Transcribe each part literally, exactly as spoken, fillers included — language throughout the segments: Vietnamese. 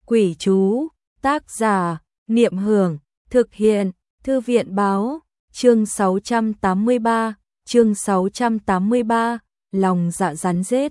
Quỷ chú, tác giả, Niệm Hưởng, thực hiện, Thư viện báo, chương sáu trăm tám mươi ba, chương sáu trăm tám mươi ba, lòng dạ rắn rết.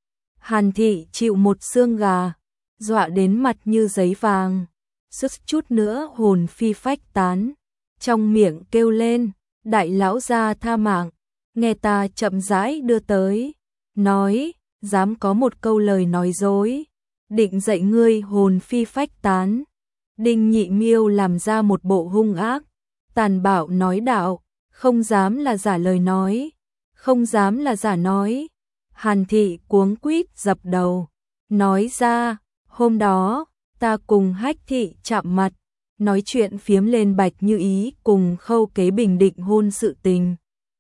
Hàn Thị chịu một xương gà, dọa đến mặt như giấy vàng, sức chút nữa hồn phi phách tán, trong miệng kêu lên, đại lão gia tha mạng, nghe ta chậm rãi đưa tới, nói, dám có một câu lời nói dối, định dạy ngươi hồn phi phách tán. Đinh Nhị Miêu làm ra một bộ hung ác, tàn bạo nói đạo, không dám là giả lời nói, không dám là giả nói. Hàn Thị cuống quýt dập đầu, nói ra, hôm đó, ta cùng Hách Thị chạm mặt, nói chuyện phiếm lên Bạch Như Ý cùng Khâu Kế bình định hôn sự tình.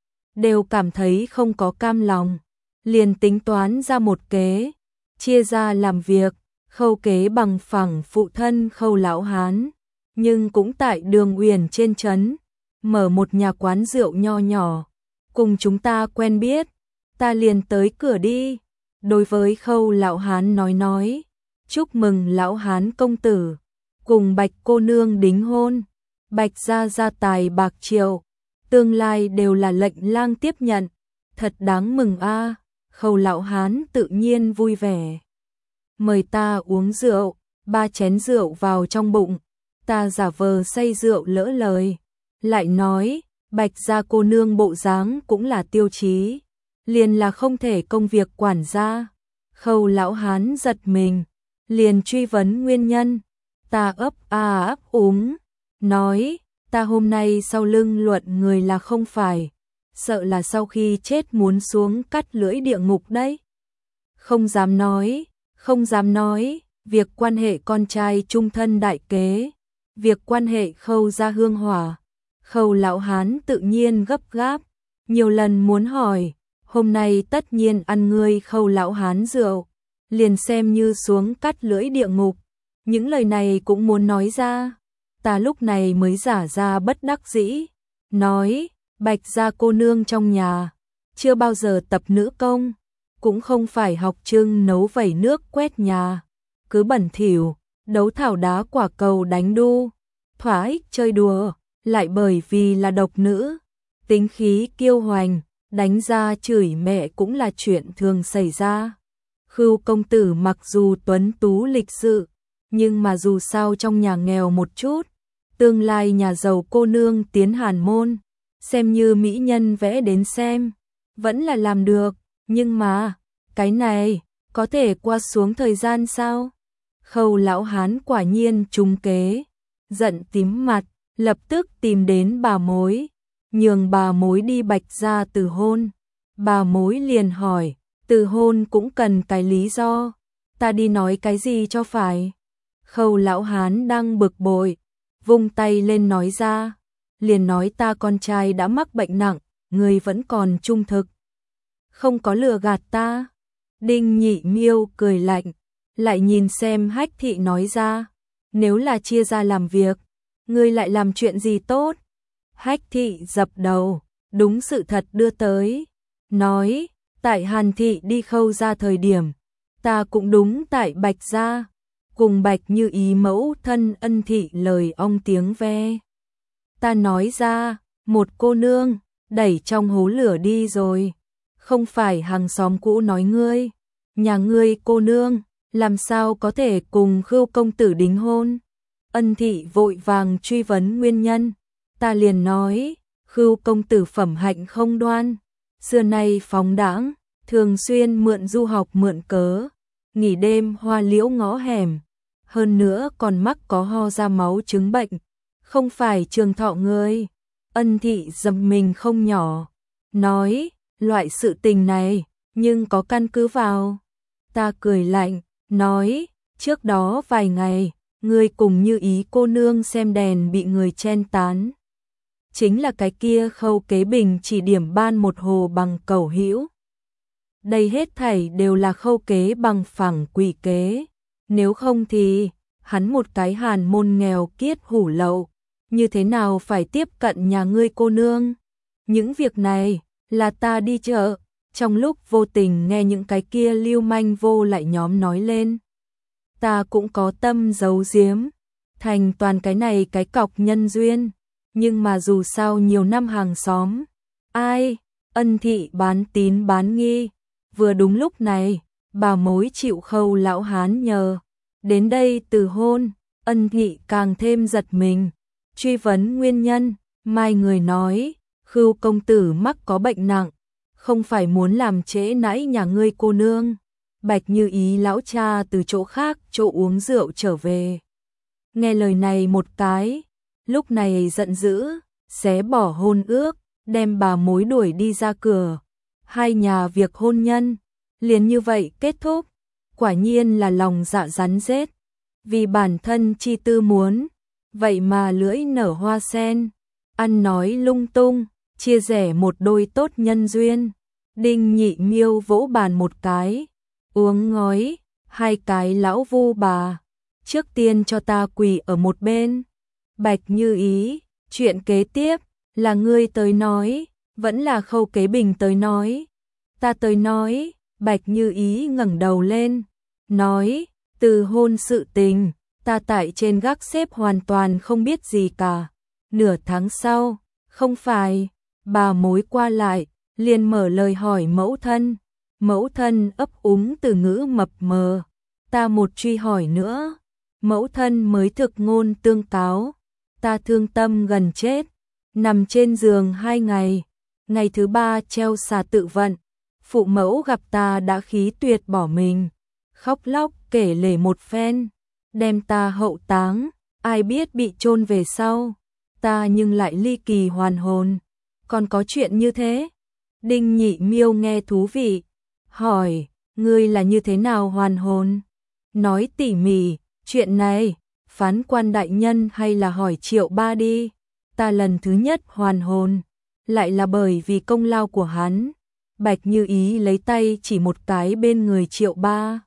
Đều cảm thấy không có cam lòng, liền tính toán ra một kế, chia ra làm việc. Khâu Kế bằng phẳng phụ thân Khâu Lão Hán, nhưng cũng tại Đường Uyển trên trấn, mở một nhà quán rượu nho nhỏ, cùng chúng ta quen biết, ta liền tới cửa đi. Đối với Khâu Lão Hán nói nói, chúc mừng Lão Hán công tử, cùng Bạch cô nương đính hôn, Bạch gia gia tài bạc triệu, tương lai đều là lệnh lang tiếp nhận, thật đáng mừng a. À. Khâu Lão Hán tự nhiên vui vẻ. Mời ta uống rượu, ba chén rượu vào trong bụng, ta giả vờ say rượu lỡ lời, lại nói, Bạch gia cô nương bộ dáng cũng là tiêu chí, liền là không thể công việc quản gia. Khâu Lão Hán giật mình, liền truy vấn nguyên nhân, ta ấp a ấp úng, nói, ta hôm nay sau lưng luận người là không phải, sợ là sau khi chết muốn xuống cắt lưỡi địa ngục đấy. Không dám nói. Không dám nói, việc quan hệ con trai trung thân đại kế, việc quan hệ Khâu gia hương hỏa. Khâu Lão Hán tự nhiên gấp gáp, nhiều lần muốn hỏi, hôm nay tất nhiên ăn ngươi Khâu Lão Hán rượu, liền xem như xuống cắt lưỡi địa ngục. Những lời này cũng muốn nói ra, ta lúc này mới giả ra bất đắc dĩ, nói, Bạch gia cô nương trong nhà, chưa bao giờ tập nữ công. Cũng không phải học trưng nấu vẩy nước quét nhà, cứ bẩn thỉu, đấu thảo đá quả cầu đánh đu, thỏa ích chơi đùa, lại bởi vì là độc nữ, tính khí kiêu hoành, đánh ra chửi mẹ cũng là chuyện thường xảy ra. Khưu công tử mặc dù tuấn tú lịch sự, nhưng mà dù sao trong nhà nghèo một chút, tương lai nhà giàu cô nương tiến hàn môn, xem như mỹ nhân vẽ đến xem, vẫn là làm được. Nhưng mà, cái này, có thể qua xuống thời gian sao? Khâu Lão Hán quả nhiên trúng kế, giận tím mặt, lập tức tìm đến bà mối, nhường bà mối đi Bạch gia từ hôn. Bà mối liền hỏi, từ hôn cũng cần cái lý do, ta đi nói cái gì cho phải? Khâu Lão Hán đang bực bội, vung tay lên nói ra, liền nói ta con trai đã mắc bệnh nặng, người vẫn còn trung thực. Không có lừa gạt ta. Đinh Nhị Miêu cười lạnh, lại nhìn xem Hách Thị nói ra, nếu là chia ra làm việc, ngươi lại làm chuyện gì tốt? Hách Thị dập đầu, đúng sự thật đưa tới, nói, tại Hàn Thị đi Khâu gia thời điểm, ta cũng đúng tại Bạch gia, cùng Bạch Như Ý mẫu thân Ân Thị lời ong tiếng ve. Ta nói ra, một cô nương, đẩy trong hố lửa đi rồi. Không phải hàng xóm cũ nói ngươi, nhà ngươi cô nương, làm sao có thể cùng Khưu công tử đính hôn? Ân Thị vội vàng truy vấn nguyên nhân, ta liền nói, Khưu công tử phẩm hạnh không đoan, xưa nay phóng đãng, thường xuyên mượn du học mượn cớ, nghỉ đêm hoa liễu ngõ hẻm, hơn nữa còn mắc có ho ra máu chứng bệnh, không phải trường thọ ngươi. Ân Thị dầm mình không nhỏ, nói, loại sự tình này, nhưng có căn cứ vào. Ta cười lạnh, nói, trước đó vài ngày, ngươi cùng Như Ý cô nương xem đèn bị người chen tán. Chính là cái kia Khâu Kế bình chỉ điểm ban một hồ bằng cẩu hữu. Đây hết thảy đều là Khâu Kế bằng phẳng quỷ kế. Nếu không thì, hắn một cái hàn môn nghèo kiết hủ lậu, như thế nào phải tiếp cận nhà ngươi cô nương? Những việc này, là ta đi chợ, trong lúc vô tình nghe những cái kia lưu manh vô lại nhóm nói lên. ta cũng có tâm giấu giếm, thành toàn cái này cái cọc nhân duyên, nhưng mà dù sao nhiều năm hàng xóm, ai, Ân Thị bán tín bán nghi, vừa đúng lúc này, bà mối chịu Khâu lão hán nhờ, đến đây từ hôn, Ân Thị càng thêm giật mình, truy vấn nguyên nhân, mai người nói, Khưu công tử mắc có bệnh nặng, không phải muốn làm trễ nãi nhà ngươi cô nương. Bạch Như Ý lão cha từ chỗ khác chỗ uống rượu trở về. Nghe lời này một cái, lúc này giận dữ, xé bỏ hôn ước, đem bà mối đuổi đi ra cửa. Hai nhà việc hôn nhân, liền như vậy kết thúc, quả nhiên là lòng dạ rắn rết. Vì bản thân chi tư muốn, vậy mà lưỡi nở hoa sen, ăn nói lung tung, chia rẽ một đôi tốt nhân duyên. Đinh Nhị Miêu vỗ bàn một cái, uống ngói, hai cái lão vu bà, trước tiên cho ta quỳ ở một bên. Bạch Như Ý, chuyện kế tiếp là ngươi tới nói, vẫn là Khâu Kế Bình tới nói? Ta tới nói. Bạch Như Ý ngẩng đầu lên, nói, từ hôn sự tình, ta tại trên gác xếp hoàn toàn không biết gì cả. Nửa tháng sau, không phải, bà mối qua lại, liền mở lời hỏi mẫu thân. Mẫu thân ấp úng từ ngữ mập mờ, ta một truy hỏi nữa, mẫu thân mới thực ngôn tương cáo. Ta thương tâm gần chết, nằm trên giường hai ngày, ngày thứ ba treo xà tự vận. Phụ mẫu gặp ta đã khí tuyệt bỏ mình, khóc lóc kể lể một phen, đem ta hậu táng, ai biết bị chôn về sau, ta nhưng lại ly kỳ hoàn hồn. Còn có chuyện như thế? Đinh Nhị Miêu nghe thú vị, hỏi, ngươi là như thế nào hoàn hồn? Nói tỉ mỉ, chuyện này, phán quan đại nhân hay là hỏi Triệu Ba đi. Ta lần thứ nhất hoàn hồn, lại là bởi vì công lao của hắn. Bạch Như Ý lấy tay chỉ một cái bên người Triệu Ba.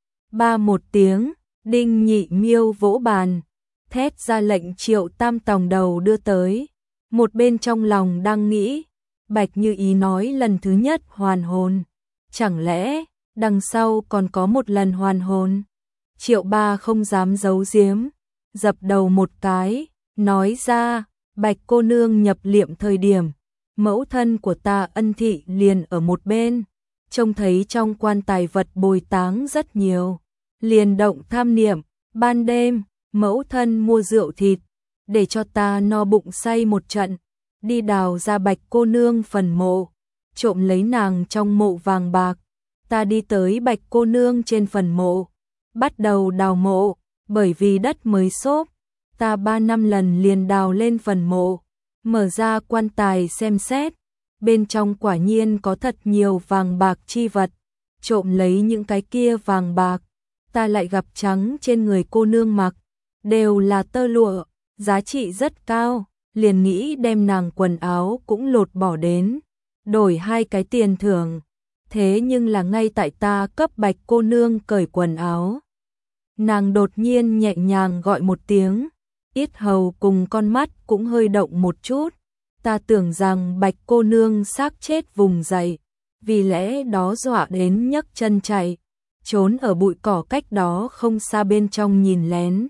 Ba một tiếng, Đinh Nhị Miêu vỗ bàn, thét ra lệnh Triệu Tam tòng đầu đưa tới. Một bên trong lòng đang nghĩ, Bạch Như Ý nói lần thứ nhất hoàn hồn, chẳng lẽ đằng sau còn có một lần hoàn hồn? Triệu Ba không dám giấu giếm, dập đầu một cái, nói ra, Bạch cô nương nhập liệm thời điểm, mẫu thân của ta Ân Thị liền ở một bên, trông thấy trong quan tài vật bồi táng rất nhiều, liền động tham niệm, ban đêm, mẫu thân mua rượu thịt, để cho ta no bụng say một trận, đi đào ra Bạch cô nương phần mộ, trộm lấy nàng trong mộ vàng bạc. Ta đi tới Bạch cô nương trên phần mộ, bắt đầu đào mộ, bởi vì đất mới xốp, ta ba năm lần liền đào lên phần mộ, mở ra quan tài xem xét, bên trong quả nhiên có thật nhiều vàng bạc chi vật, trộm lấy những cái kia vàng bạc, ta lại gặp trắng trên người cô nương mặc, đều là tơ lụa, giá trị rất cao, liền nghĩ đem nàng quần áo cũng lột bỏ đến, đổi hai cái tiền thưởng. Thế nhưng là ngay tại ta cấp Bạch cô nương cởi quần áo, nàng đột nhiên nhẹ nhàng gọi một tiếng, yết hầu cùng con mắt cũng hơi động một chút. Ta tưởng rằng Bạch cô nương xác chết vùng dậy, vì lẽ đó dọa đến nhấc chân chạy, trốn ở bụi cỏ cách đó không xa bên trong nhìn lén.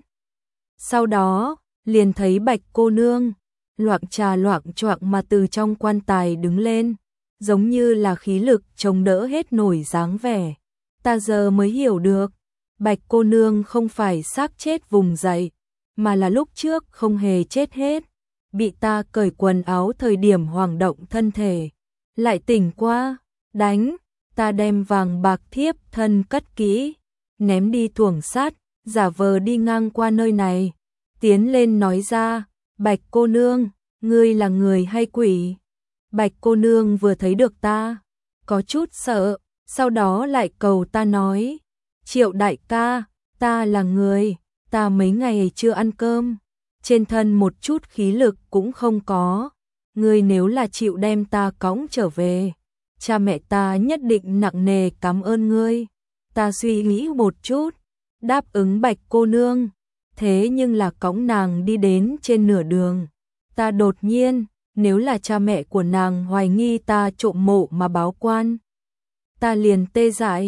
Sau đó, liền thấy Bạch cô nương, loạng trà loạng choạng mà từ trong quan tài đứng lên, giống như là khí lực chống đỡ hết nổi dáng vẻ. Ta giờ mới hiểu được, Bạch cô nương không phải xác chết vùng dậy, mà là lúc trước không hề chết hết, bị ta cởi quần áo thời điểm hoảng động thân thể, lại tỉnh qua, đánh, ta đem vàng bạc thiếp thân cất kỹ, ném đi thuồng sát, giả vờ đi ngang qua nơi này, tiến lên nói ra, Bạch cô nương, ngươi là người hay quỷ? Bạch cô nương vừa thấy được ta, có chút sợ, sau đó lại cầu ta nói, Triệu đại ca, ta là người, ta mấy ngày chưa ăn cơm, trên thân một chút khí lực cũng không có, ngươi nếu là chịu đem ta cõng trở về, cha mẹ ta nhất định nặng nề cảm ơn ngươi. Ta suy nghĩ một chút, đáp ứng Bạch cô nương, thế nhưng là cõng nàng đi đến trên nửa đường, ta đột nhiên, nếu là cha mẹ của nàng hoài nghi ta trộm mộ mà báo quan, ta liền tê dại,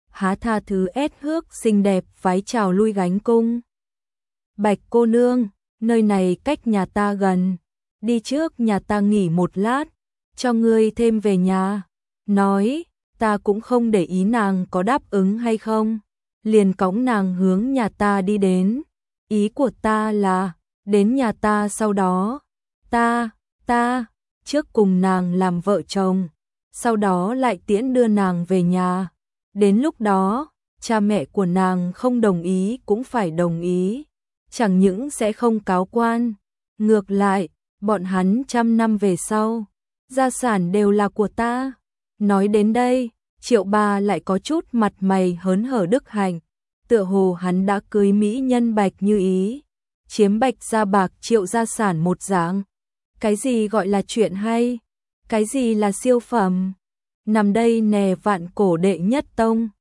há tha thứ ét hước xinh đẹp vái chào lui gánh cung. Bạch cô nương, nơi này cách nhà ta gần, đi trước nhà ta nghỉ một lát, cho ngươi thêm về nhà. Nói, ta cũng không để ý nàng có đáp ứng hay không, liền cõng nàng hướng nhà ta đi đến. Ý của ta là, đến nhà ta sau đó, ta, ta, trước cùng nàng làm vợ chồng, sau đó lại tiễn đưa nàng về nhà. Đến lúc đó, cha mẹ của nàng không đồng ý cũng phải đồng ý, chẳng những sẽ không cáo quan, ngược lại, bọn hắn trăm năm về sau, gia sản đều là của ta. Nói đến đây, Triệu Ba lại có chút mặt mày hớn hở đức hạnh, tựa hồ hắn đã cưới mỹ nhân Bạch Như Ý, chiếm Bạch gia bạc Triệu gia sản một dạng. Cái gì gọi là chuyện hay? Cái gì là siêu phẩm? Nằm đây nè vạn cổ đệ nhất tông.